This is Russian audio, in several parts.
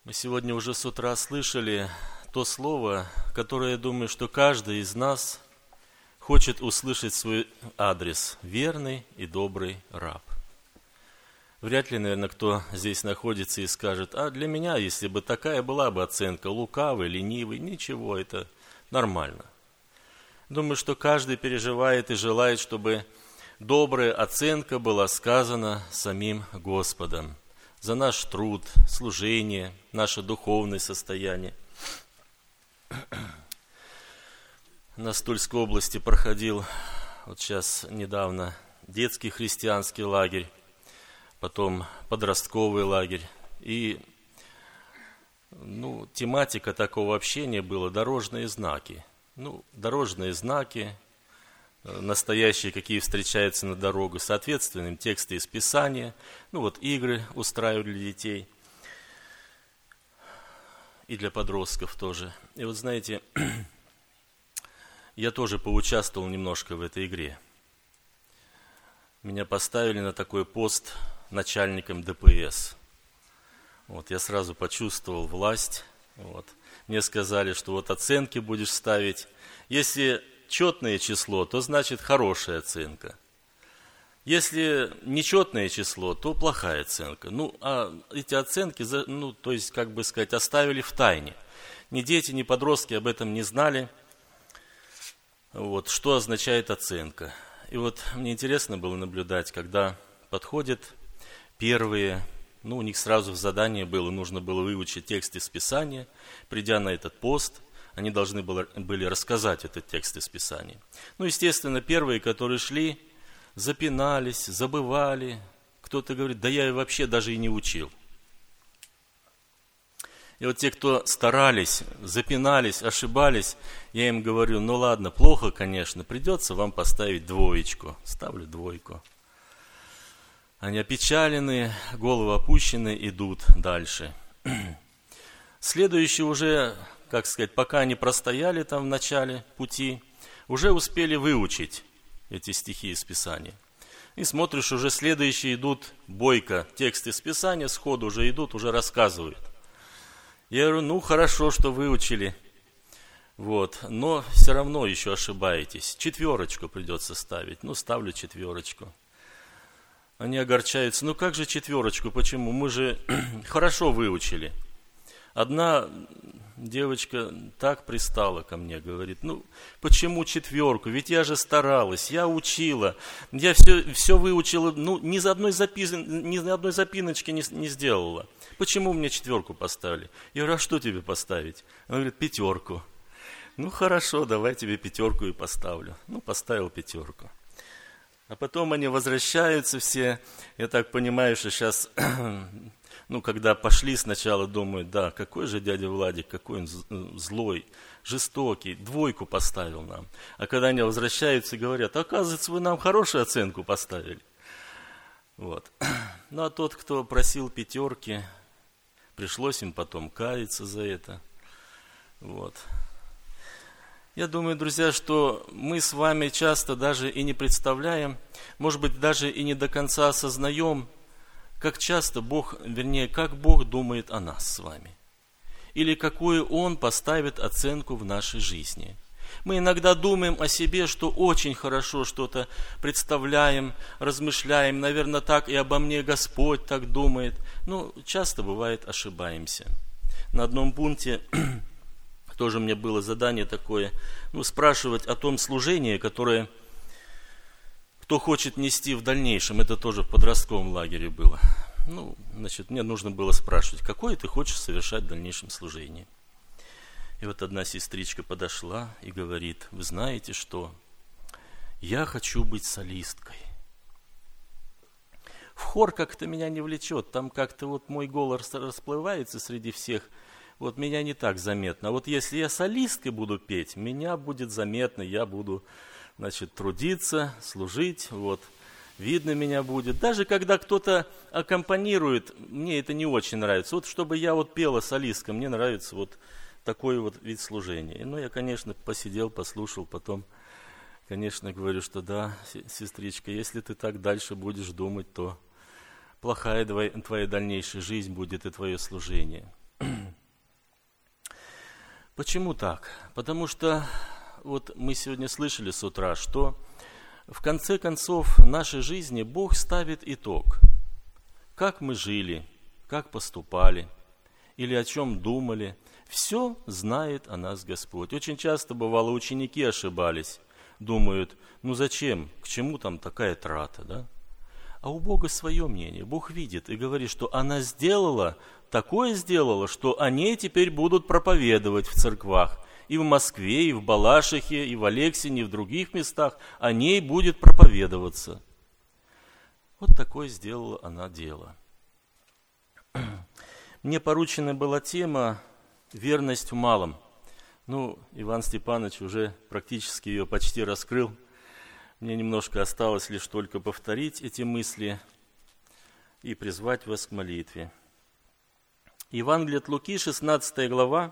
Мы сегодня уже с утра слышали то слово, которое, я думаю, что каждый из нас хочет услышать свой адрес – верный и добрый раб. Вряд ли, наверное, кто здесь находится и скажет: а для меня, если бы такая была бы оценка, лукавый, ленивый, ничего, это нормально. Думаю, что каждый переживает и желает, чтобы добрая оценка была сказана самим Господом за наш труд, служение, наше духовное состояние. На Тульской области проходил вот сейчас недавно детский христианский лагерь, потом подростковый лагерь. И тематика такого общения была дорожные знаки. Дорожные знаки, настоящие, какие встречаются на дорогу, соответственно, тексты из Писания. Игры устраивали для детей и для подростков тоже. И знаете, я тоже поучаствовал немножко в этой игре. Меня поставили на такой пост начальником ДПС. Я сразу почувствовал власть. Мне сказали, что оценки будешь ставить. Если четное число, то значит хорошая оценка. Если нечетное число, то плохая оценка. А эти оценки, оставили в тайне. Ни дети, ни подростки об этом не знали, что означает оценка. И мне интересно было наблюдать, когда подходят первые, у них сразу в задании было, нужно было выучить текст из Писания. Придя на этот пост, они должны были рассказать этот текст из Писания. Естественно, первые, которые шли, запинались, забывали. Кто-то говорит: да я вообще даже и не учил. И те, кто старались, запинались, ошибались, я им говорю: ладно, плохо, конечно, придется вам поставить 2. Ставлю 2. Они опечаленные, головы опущены, идут дальше. Следующие уже, пока они простояли там в начале пути, уже успели выучить эти стихи из Писания. И смотришь, уже следующие идут бойко, текст из Писания сходу уже идут, уже рассказывают. Я говорю: хорошо, что выучили, но все равно еще ошибаетесь. 4 придется ставить. Ставлю 4. Они огорчаются: как же 4? Почему? Мы же хорошо выучили. Одна девочка так пристала ко мне, говорит: почему 4? Ведь я же старалась, я учила, я все выучила, ни одной запиночки не сделала. Почему мне 4 поставили? Я говорю: а что тебе поставить? Она говорит: 5. Хорошо, давай тебе 5 и поставлю. Поставил 5. А потом они возвращаются все. Я так понимаю, что сейчас, когда пошли сначала, думают: да, какой же дядя Владик, какой он злой, жестокий, 2 поставил нам. А когда они возвращаются и говорят: оказывается, вы нам хорошую оценку поставили. А тот, кто просил 5, пришлось им потом каяться за это. Я думаю, друзья, что мы с вами часто даже и не представляем, может быть, даже и не до конца осознаем, как часто как Бог думает о нас с вами. Или какую Он поставит оценку в нашей жизни. Мы иногда думаем о себе, что очень хорошо что-то представляем, размышляем. Наверное, так и обо мне Господь так думает. Часто бывает, ошибаемся. На одном пункте тоже мне было задание такое, спрашивать о том служении, которое кто хочет нести в дальнейшем. Это тоже в подростковом лагере было. Мне нужно было спрашивать: какое ты хочешь совершать в дальнейшем служении? И одна сестричка подошла и говорит: вы знаете что? Я хочу быть солисткой. В хор как-то меня не влечет, там как-то мой голос расплывается среди всех. Меня не так заметно. А если я солисткой буду петь, меня будет заметно, я буду, трудиться, служить, видно меня будет. Даже когда кто-то аккомпанирует, мне это не очень нравится. Чтобы я пела солисткой, мне нравится такой вид служения. Я, конечно, посидел, послушал, потом, конечно, говорю, что да, сестричка, если ты так дальше будешь думать, то плохая твоя дальнейшая жизнь будет и твое служение. Почему так? Потому что вот мы сегодня слышали с утра, что в конце концов нашей жизни Бог ставит итог. Как мы жили, как поступали, или о чем думали, все знает о нас Господь. Очень часто бывало, ученики ошибались, думают, ну зачем, к чему там такая трата, да? А у Бога свое мнение. Бог видит и говорит, что она такое сделала, что о ней теперь будут проповедовать в церквах. И в Москве, и в Балашихе, и в Алексине, и в других местах о ней будет проповедоваться. Вот такое сделала она дело. Мне поручена была тема «Верность в малом». Ну, Иван Степанович уже практически ее почти раскрыл. Мне немножко осталось лишь только повторить эти мысли и призвать вас к молитве. Евангелие от Луки, 16 глава,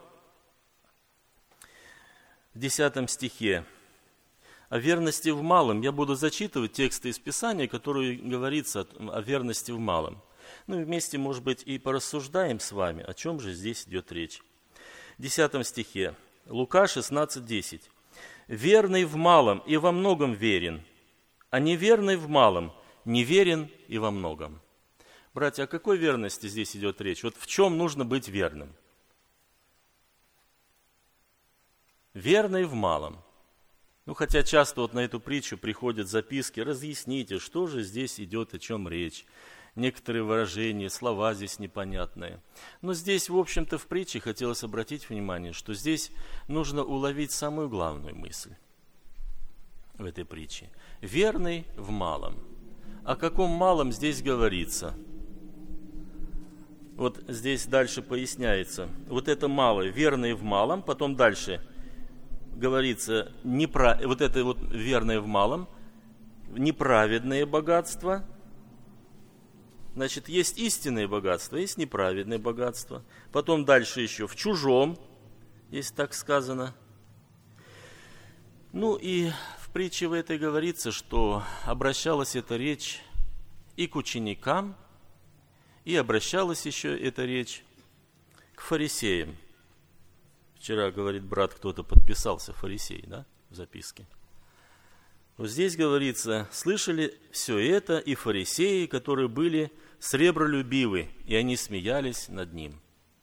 в 10 стихе. О верности в малом. Я буду зачитывать тексты из Писания, которые говорится о верности в малом. Ну и вместе, может быть, и порассуждаем с вами, о чем же здесь идет речь. В 10 стихе. Лука 16:10. «Верный в малом и во многом верен, а неверный в малом неверен и во многом». Братья, о какой верности здесь идет речь? Вот в чем нужно быть верным? Верный в малом. Ну, хотя часто вот на эту притчу приходят записки, разъясните, что же здесь идет, о чем речь. Некоторые выражения, слова здесь непонятные. Но здесь, в общем-то, в притче хотелось обратить внимание, что здесь нужно уловить самую главную мысль в этой притче. Верный в малом. О каком малом здесь говорится? Вот здесь дальше поясняется. Вот это малое, верный в малом, потом дальше говорится, вот это вот верное в малом, неправедное богатство. Значит, есть истинное богатство, есть неправедное богатство. Потом дальше еще в чужом, если так сказано. Ну и в притче в этой говорится, что обращалась эта речь и к ученикам, и обращалась еще эта речь к фарисеям. Вчера, говорит брат, кто-то подписался фарисей, да, в записке. Вот здесь говорится, слышали все это и фарисеи, которые были сребролюбивы, и они смеялись над ним.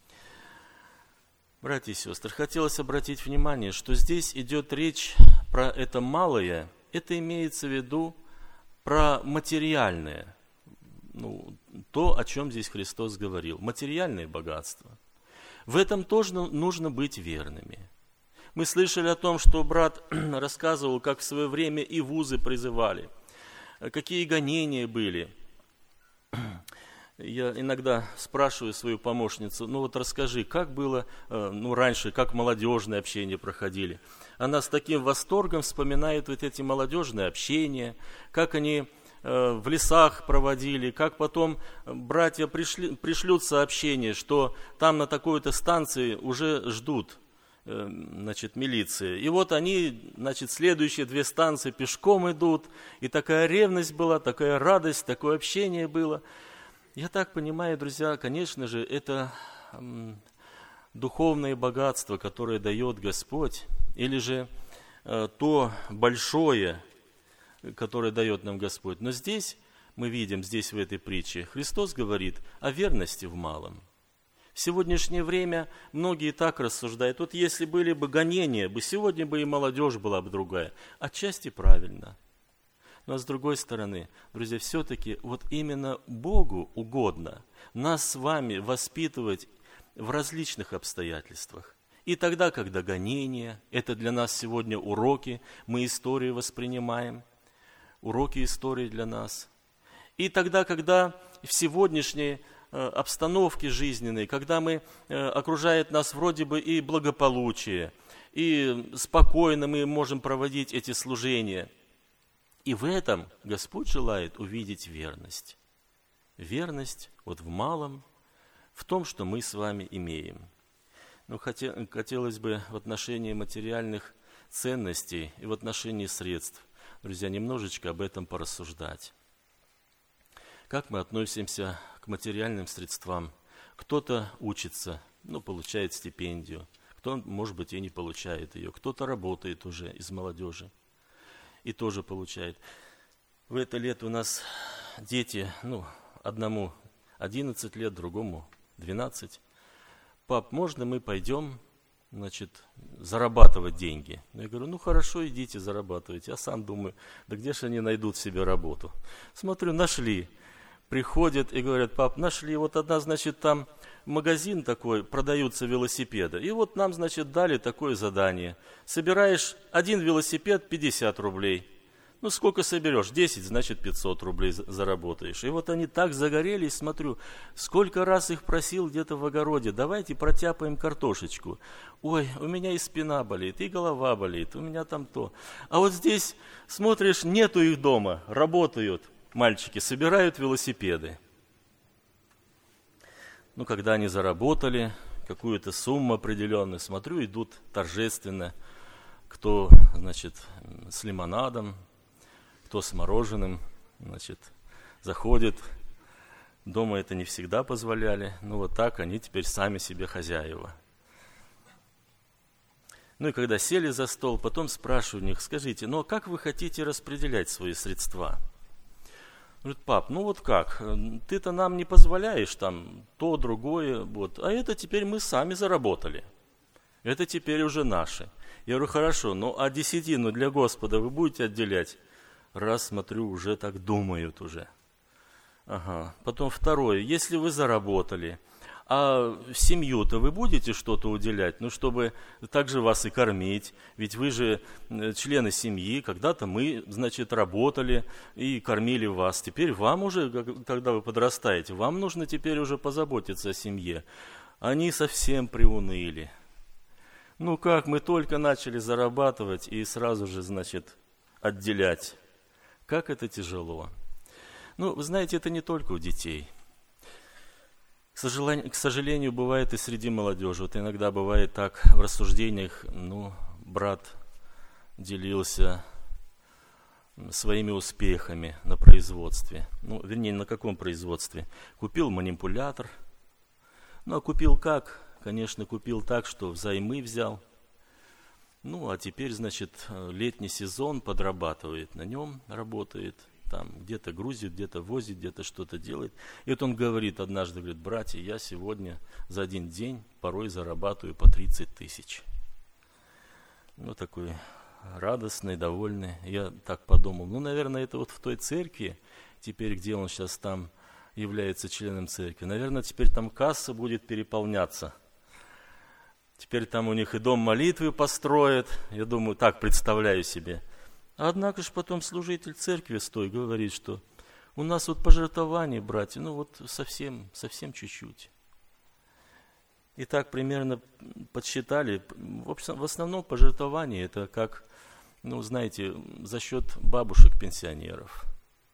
Братья и сестры, хотелось обратить внимание, что здесь идет речь про это малое, это имеется в виду про материальное, то, о чем здесь Христос говорил, материальное богатство. В этом тоже нужно быть верными. Мы слышали о том, что брат рассказывал, как в свое время и вузы призывали, какие гонения были. Я иногда спрашиваю свою помощницу, расскажи, как было раньше, как молодежные общения проходили. Она с таким восторгом вспоминает вот эти молодежные общения, как они в лесах проводили, как потом братья пришлют сообщение, что там на такой-то станции уже ждут, милиции. И вот они, следующие 2 станции пешком идут, и такая ревность была, такая радость, такое общение было. Я так понимаю, друзья, конечно же, это духовное богатство, которое дает Господь, или же то большое, которое дает нам Господь. Но здесь мы видим, здесь в этой притче, Христос говорит о верности в малом. В сегодняшнее время многие так рассуждают. Вот если были бы гонения, сегодня бы и молодежь была бы другая. Отчасти правильно. Но с другой стороны, друзья, все-таки вот именно Богу угодно нас с вами воспитывать в различных обстоятельствах. И тогда, когда гонения, это для нас сегодня уроки, мы историю воспринимаем, уроки истории для нас. И тогда, когда в сегодняшней обстановке жизненной, когда окружает нас вроде бы и благополучие, и спокойно мы можем проводить эти служения. И в этом Господь желает увидеть верность. Верность вот в малом, в том, что мы с вами имеем. Но хотелось бы в отношении материальных ценностей и в отношении средств, друзья, немножечко об этом порассуждать. Как мы относимся к материальным средствам? Кто-то учится, получает стипендию, кто, может быть, и не получает ее, кто-то работает уже из молодежи и тоже получает. В это лето у нас дети, одному 11 лет, другому 12. Пап, можно мы пойдем, зарабатывать деньги? Я говорю, хорошо, идите зарабатывайте. Я сам думаю, да где же они найдут себе работу? Смотрю, нашли. Приходят и говорят, пап, нашли, вот одна, там магазин такой, продаются велосипеды. И вот нам, дали такое задание. Собираешь один велосипед 50 рублей. Сколько соберешь? 10, 500 рублей заработаешь. И вот они так загорелись, смотрю, сколько раз их просил где-то в огороде, давайте протяпаем картошечку. Ой, у меня и спина болит, и голова болит, у меня там то. А вот здесь, смотришь, нету их дома, работают мальчики, собирают велосипеды. Когда они заработали какую-то сумму определенную, смотрю, идут торжественно, кто, с лимонадом, кто с мороженым, заходит. Дома это не всегда позволяли, вот так они теперь сами себе хозяева. И когда сели за стол, потом спрашиваю у них, скажите, а как вы хотите распределять свои средства? Говорит, пап, как, ты-то нам не позволяешь там то, другое, а это теперь мы сами заработали, это теперь уже наши. Я говорю, хорошо, а десятину для Господа вы будете отделять? Раз, смотрю, уже так думают уже. Ага. Потом второе. Если вы заработали, а семью-то вы будете что-то уделять, чтобы также вас и кормить. Ведь вы же члены семьи, когда-то мы, работали и кормили вас. Теперь вам уже, когда вы подрастаете, вам нужно теперь уже позаботиться о семье. Они совсем приуныли. Как, мы только начали зарабатывать и сразу же, отделять. Как это тяжело. Вы знаете, это не только у детей. К сожалению, бывает и среди молодежи. Иногда бывает так в рассуждениях, брат делился своими успехами на производстве. На каком производстве? Купил манипулятор. А купил как? Конечно, купил так, что взаймы взял. А теперь, летний сезон подрабатывает, на нем работает, там где-то грузит, где-то возит, где-то что-то делает. И вот он говорит однажды, братья, я сегодня за один день порой зарабатываю по 30 тысяч. Такой радостный, довольный. Я так подумал, наверное, это в той церкви, теперь, где он сейчас там является членом церкви, наверное, теперь там касса будет переполняться. Теперь там у них и дом молитвы построят. Я думаю, так представляю себе. Однако же потом служитель церкви говорит, что у нас пожертвование, братья, совсем чуть-чуть. И так примерно подсчитали. В основном пожертвование это как, за счет бабушек-пенсионеров.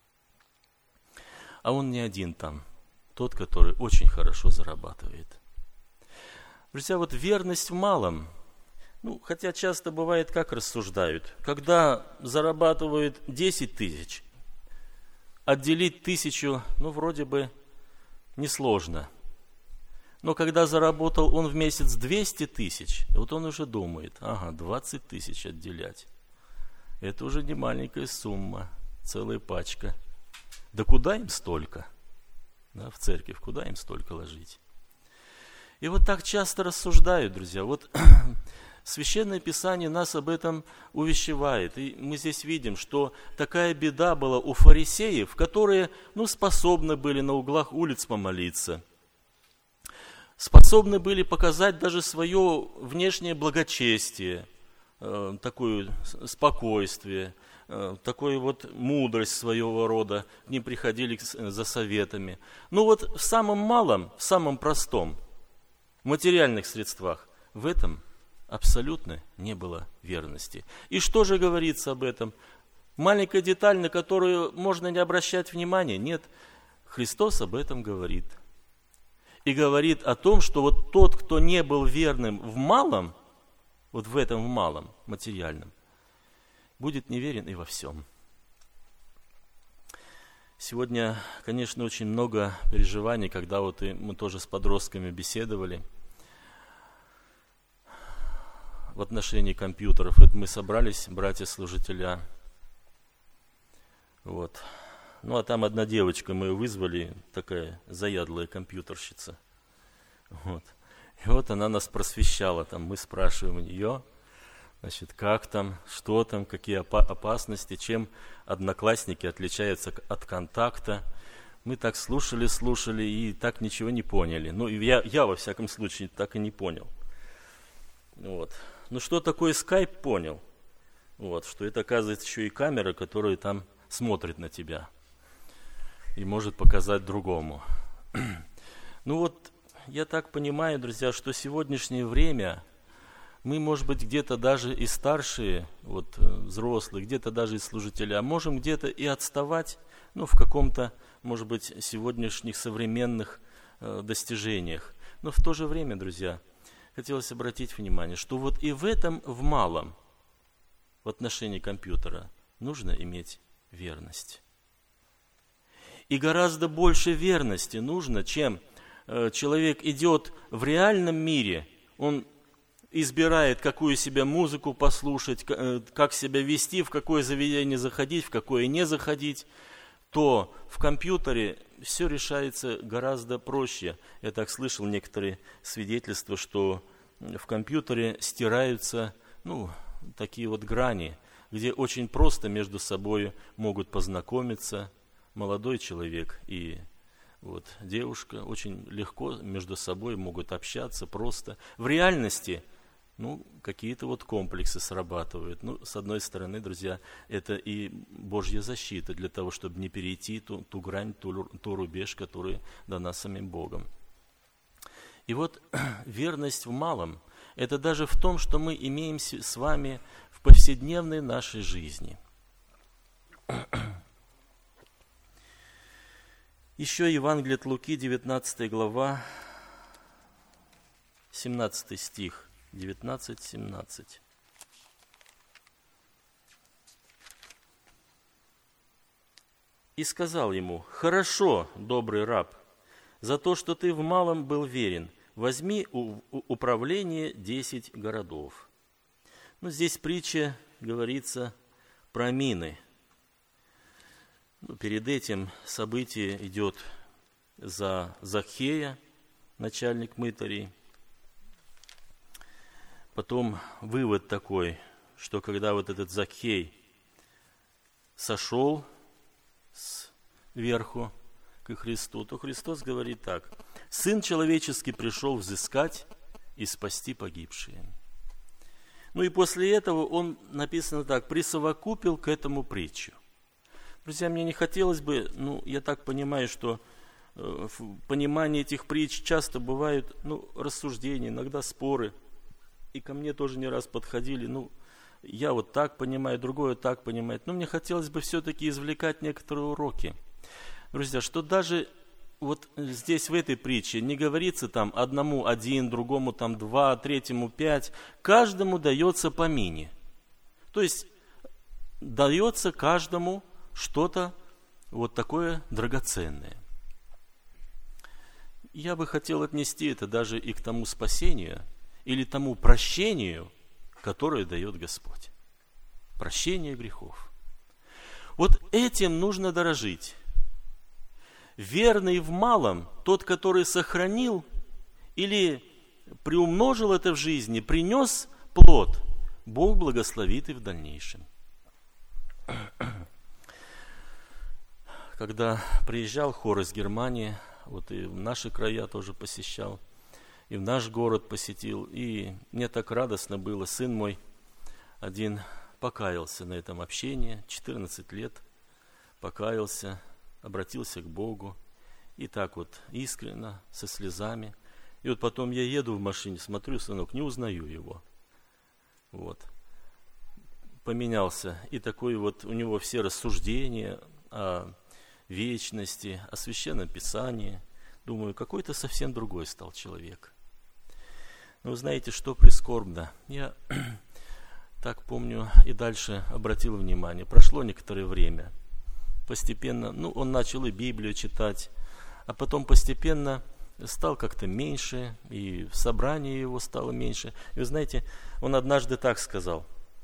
А он не один там. Тот, который очень хорошо зарабатывает. Друзья, верность в малом, хотя часто бывает, как рассуждают, когда зарабатывают 10 тысяч, отделить 1000, вроде бы несложно. Но когда заработал он в месяц 200 тысяч, он уже думает, 20 тысяч отделять. Это уже не маленькая сумма, целая пачка. Да куда им столько? В церковь, куда им столько ложить? И так часто рассуждают, друзья. Священное Писание нас об этом увещевает. И мы здесь видим, что такая беда была у фарисеев, которые, способны были на углах улиц помолиться. Способны были показать даже свое внешнее благочестие, такое спокойствие, такую мудрость своего рода. К ним приходили за советами. В самом малом, в самом простом, в материальных средствах, в этом абсолютно не было верности. И что же говорится об этом? Маленькая деталь, на которую можно не обращать внимания? Нет, Христос об этом говорит. И говорит о том, что тот, кто не был верным в малом, в этом в малом, материальном, будет неверен и во всем. Сегодня, конечно, очень много переживаний, когда мы тоже с подростками беседовали. в отношении компьютеров. Это мы собрались, братья-служителя. Вот. Ну, а там одна девочка, мы ее вызвали, такая заядлая компьютерщица. Вот. И вот она нас просвещала, там мы спрашиваем у нее, значит, как там, что там, какие опасности, чем Одноклассники отличаются от Контакта. Мы так слушали и так ничего не поняли. Ну, я во всяком случае так и не понял. Вот. Ну, что такое скайп, понял. Вот, что это, оказывается, еще и камера, которая там смотрит на тебя и может показать другому. Ну вот, я так понимаю, друзья, что в сегодняшнее время мы, может быть, где-то даже и старшие, вот, взрослые, где-то даже и служители, а можем где-то и отставать, ну, в каком-то, может быть, сегодняшних современных достижениях. Но в то же время, друзья, хотелось обратить внимание, что вот и в этом, в малом, в отношении компьютера, нужно иметь верность. И гораздо больше верности нужно, чем человек идет в реальном мире, он избирает, какую себе музыку послушать, как себя вести, в какое заведение заходить, в какое не заходить, то в компьютере все решается гораздо проще. Я так слышал некоторые свидетельства, что в компьютере стираются, ну, такие вот грани, где очень просто между собой могут познакомиться молодой человек и вот девушка, очень легко между собой могут общаться просто. В реальности, ну, какие-то вот комплексы срабатывают. Ну, с одной стороны, друзья, это и Божья защита для того, чтобы не перейти ту грань, ту рубеж, который дана самим Богом. И вот верность в малом, это даже в том, что мы имеем с вами в повседневной нашей жизни. Еще Евангелие от Луки, 19 глава, 17 стих, 19-17. «И сказал ему: хорошо, добрый раб, за то, что ты в малом был верен, возьми управление 10 городов». Ну, здесь притча говорится про мины. Перед этим событие идет за Закхея, начальник мытарей. Потом вывод такой, что когда вот этот Закхей сошел сверху к Христу, то Христос говорит так: «Сын человеческий пришел взыскать и спасти погибшие». Ну и после этого он, написано так, присовокупил к этому притчу. Друзья, мне не хотелось бы, ну, я так понимаю, что в понимании этих притч часто бывают, ну, рассуждения, иногда споры. И ко мне тоже не раз подходили, ну, я вот так понимаю, другое так понимает. Но мне хотелось бы все-таки извлекать некоторые уроки. Друзья, что даже вот здесь в этой притче не говорится там одному 1, другому там 2, третьему 5. Каждому дается по мине. То есть дается каждому что-то вот такое драгоценное. Я бы хотел отнести это даже и к тому спасению или тому прощению, которое дает Господь. Прощение грехов. Вот этим нужно дорожить. Верный в малом, тот, который сохранил или приумножил это в жизни, принес плод, Бог благословит и в дальнейшем. Когда приезжал хор из Германии, вот и в наши края тоже посещал, и в наш город посетил, и мне так радостно было. Сын мой один покаялся на этом общении, 14 лет покаялся, обратился к Богу, и так вот искренне, со слезами. И вот потом я еду в машине, смотрю, сынок, не узнаю его. Вот. Поменялся. И такой вот у него все рассуждения о вечности, о Священном Писании. Думаю, какой-то совсем другой стал человек. Но вы знаете, что прискорбно? Я так помню и дальше обратил внимание. Прошло некоторое время. Постепенно, ну, он начал и Библию читать, а потом постепенно стал как-то меньше, и в собрании его стало меньше. И вы знаете, он однажды так сказал: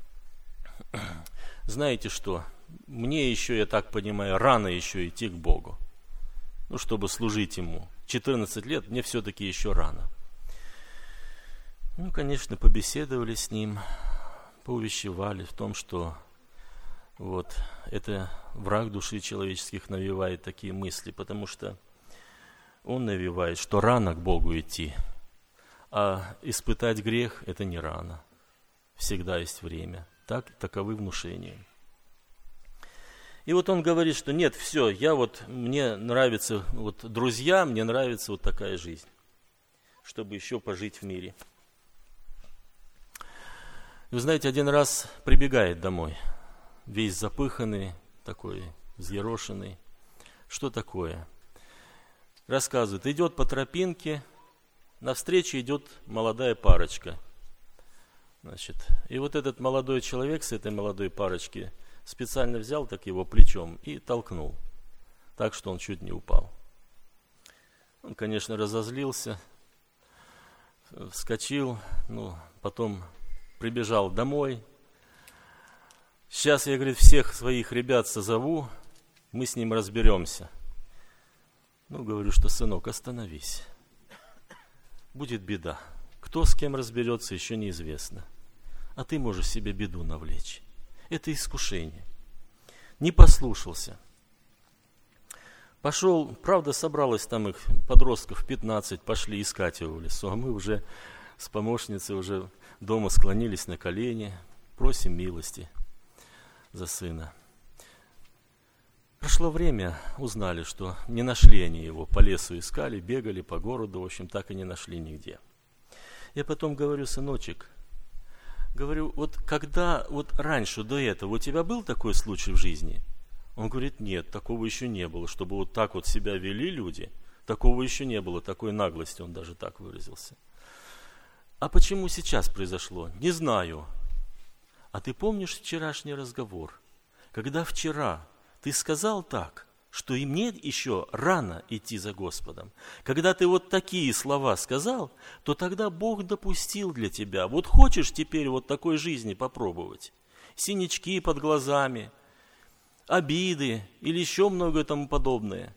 знаете что, мне еще, я так понимаю, рано еще идти к Богу, чтобы служить Ему. 14 лет, мне все-таки еще рано. Конечно, побеседовали с ним, поувещевали в том, что это враг души человеческих навевает такие мысли, потому что он навевает, что рано к Богу идти, а испытать грех – это не рано. Всегда есть время. Таковы внушения. И он говорит, что нет, все, мне нравятся друзья, мне нравится такая жизнь, чтобы еще пожить в мире. И вы знаете, один раз прибегает домой, весь запыханный, такой взъерошенный. Что такое? Рассказывает, идет по тропинке, навстречу идет молодая парочка. И этот молодой человек с этой молодой парочки специально взял так его плечом и толкнул, так что он чуть не упал. Он, конечно, разозлился, вскочил, потом прибежал домой. Сейчас я, говорит, всех своих ребят созову, мы с ним разберемся. Говорю, что, сынок, остановись. Будет беда. Кто с кем разберется, еще неизвестно. А ты можешь себе беду навлечь. Это искушение. Не послушался. Пошел, правда, собралось там их подростков 15, пошли искать его в лесу. А мы уже с помощницей уже дома склонились на колени, просим милости за сына. Прошло время, узнали, что не нашли они его. По лесу искали, бегали по городу, в общем, так и не нашли нигде. Я потом говорю, сыночек, говорю, когда раньше, до этого, у тебя был такой случай в жизни? Он говорит, нет, такого еще не было, чтобы так себя вели люди. Такого еще не было, такой наглости, он даже так выразился. А почему сейчас произошло? Не знаю. А ты помнишь вчерашний разговор? Когда вчера ты сказал так, что и мне еще рано идти за Господом. Когда ты такие слова сказал, то тогда Бог допустил для тебя. Хочешь теперь такой жизни попробовать? Синячки под глазами, обиды или еще многое тому подобное.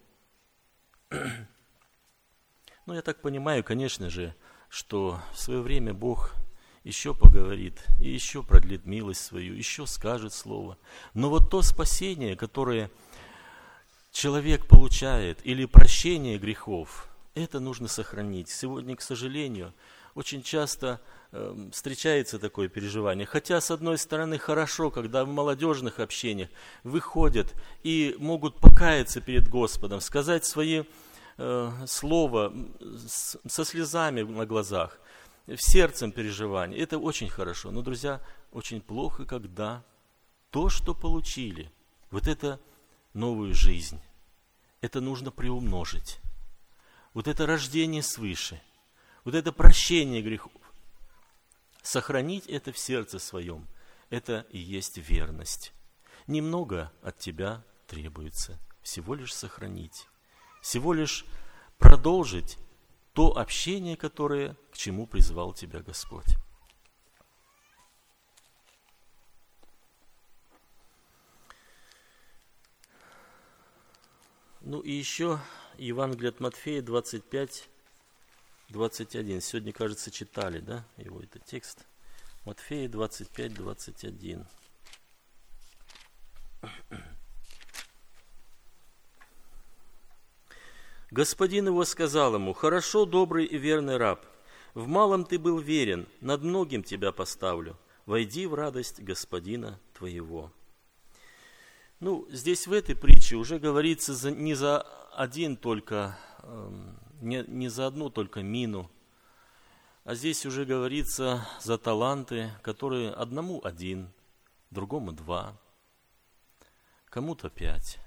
Я так понимаю, конечно же, что в свое время Бог еще поговорит, и еще продлит милость свою, еще скажет слово. Но то спасение, которое человек получает, или прощение грехов, это нужно сохранить. Сегодня, к сожалению, очень часто встречается такое переживание. Хотя, с одной стороны, хорошо, когда в молодежных общениях выходят и могут покаяться перед Господом, сказать свои слова со слезами на глазах, в сердцем переживания. Это очень хорошо. Но, друзья, очень плохо, когда то, что получили, это новую жизнь, это нужно приумножить. Это рождение свыше, это прощение грехов. Сохранить это в сердце своем, это и есть верность. Немного от тебя требуется, всего лишь сохранить, всего лишь продолжить то общение, которое, к чему призвал тебя Господь. И еще Евангелие от Матфея 25-21. Сегодня, кажется, читали, его этот текст. Матфея 25-21. Господин его сказал ему: «Хорошо, добрый и верный раб, в малом ты был верен, над многим тебя поставлю. Войди в радость господина твоего». Здесь в этой притче уже говорится не за одну только мину, а здесь уже говорится за таланты, которые одному 1, другому 2, кому-то 5.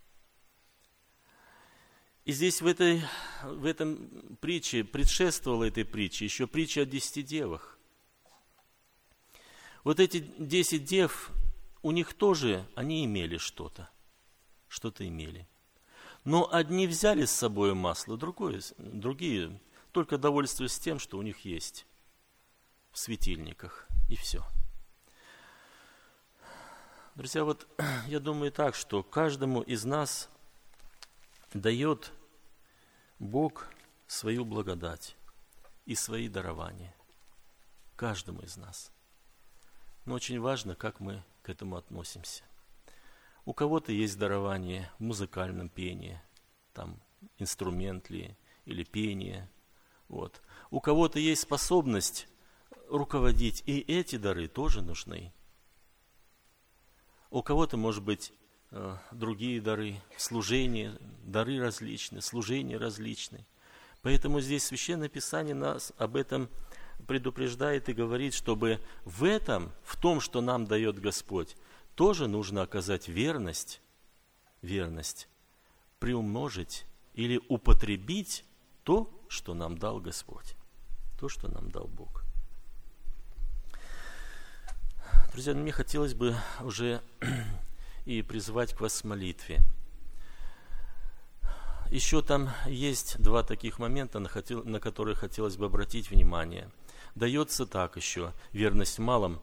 И здесь в этом притче, предшествовала этой притче, еще притча о 10 девах. Эти 10 дев, у них тоже, они имели что-то имели. Но одни взяли с собой масло, другие только довольствуются тем, что у них есть в светильниках, и все. Друзья, вот я думаю так, что каждому из нас дает Бог свою благодать и свои дарования. Каждому из нас. Но очень важно, как мы к этому относимся. У кого-то есть дарование в музыкальном пении, там инструмент ли, или пение. Вот. У кого-то есть способность руководить, и эти дары тоже нужны. У кого-то, может быть, другие дары, служения, дары различные, служения различные. Поэтому здесь Священное Писание нас об этом предупреждает и говорит, чтобы в том, что нам дает Господь, тоже нужно оказать верность, приумножить или употребить то, что нам дал Господь, то, что нам дал Бог. Друзья, мне хотелось бы уже и призвать к вас к молитве. Еще там есть два таких момента, на которые хотелось бы обратить внимание. Дается так еще, верность в малом,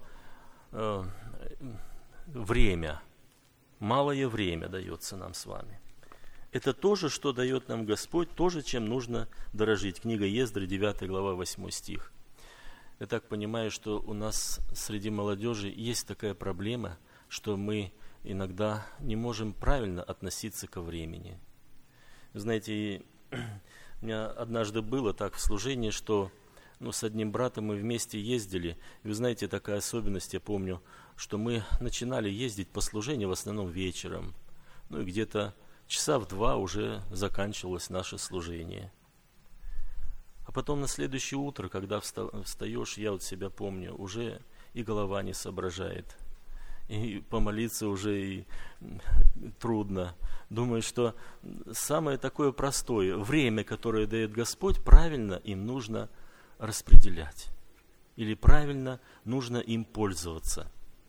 время, малое время дается нам с вами. Это тоже, что дает нам Господь, тоже, чем нужно дорожить. Книга Ездры, 9 глава, 8 стих. Я так понимаю, что у нас среди молодежи есть такая проблема, что мы иногда не можем правильно относиться ко времени. Знаете, у меня однажды было так в служении, что с одним братом мы вместе ездили. И вы знаете, такая особенность, я помню, что мы начинали ездить по служению в основном вечером. И где-то часа в 2 уже заканчивалось наше служение. А потом на следующее утро, когда встаешь, я вот себя помню, уже и голова не соображает. И помолиться уже и трудно. Думаю, что самое такое простое время, которое дает Господь, правильно им нужно распределять. Или правильно нужно им пользоваться.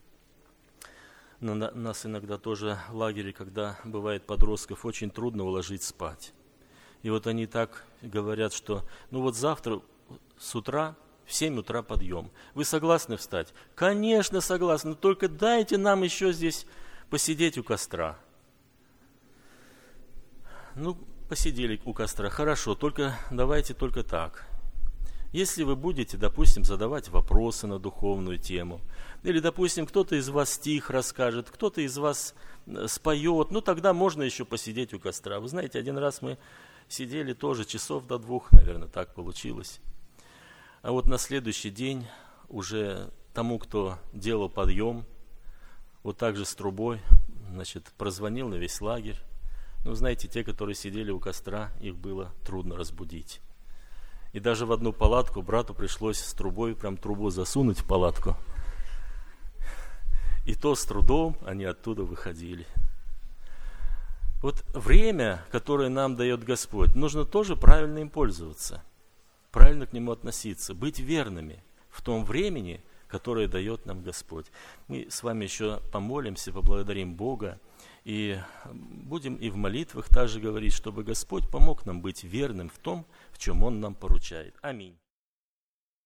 Но нас иногда тоже в лагере, когда бывает подростков, очень трудно уложить спать. И вот они так говорят, что завтра с утра в 7 утра подъем. Вы согласны встать? Конечно, согласны, но только дайте нам еще здесь посидеть у костра. Посидели у костра, хорошо, давайте только так. Если вы будете, допустим, задавать вопросы на духовную тему, или, допустим, кто-то из вас стих расскажет, кто-то из вас споет, тогда можно еще посидеть у костра. Вы знаете, один раз мы сидели тоже часов до 2, наверное, так получилось. А вот на следующий день уже тому, кто делал подъем, вот так же с трубой, прозвонил на весь лагерь. Знаете, те, которые сидели у костра, их было трудно разбудить. И даже в одну палатку брату пришлось с трубой, прям трубу засунуть в палатку. И то с трудом они оттуда выходили. Вот время, которое нам дает Господь, нужно тоже правильно им пользоваться, правильно к нему относиться, быть верными в том времени, которое дает нам Господь. Мы с вами еще помолимся, поблагодарим Бога и будем и в молитвах также говорить, чтобы Господь помог нам быть верным в том, в чем Он нам поручает. Аминь.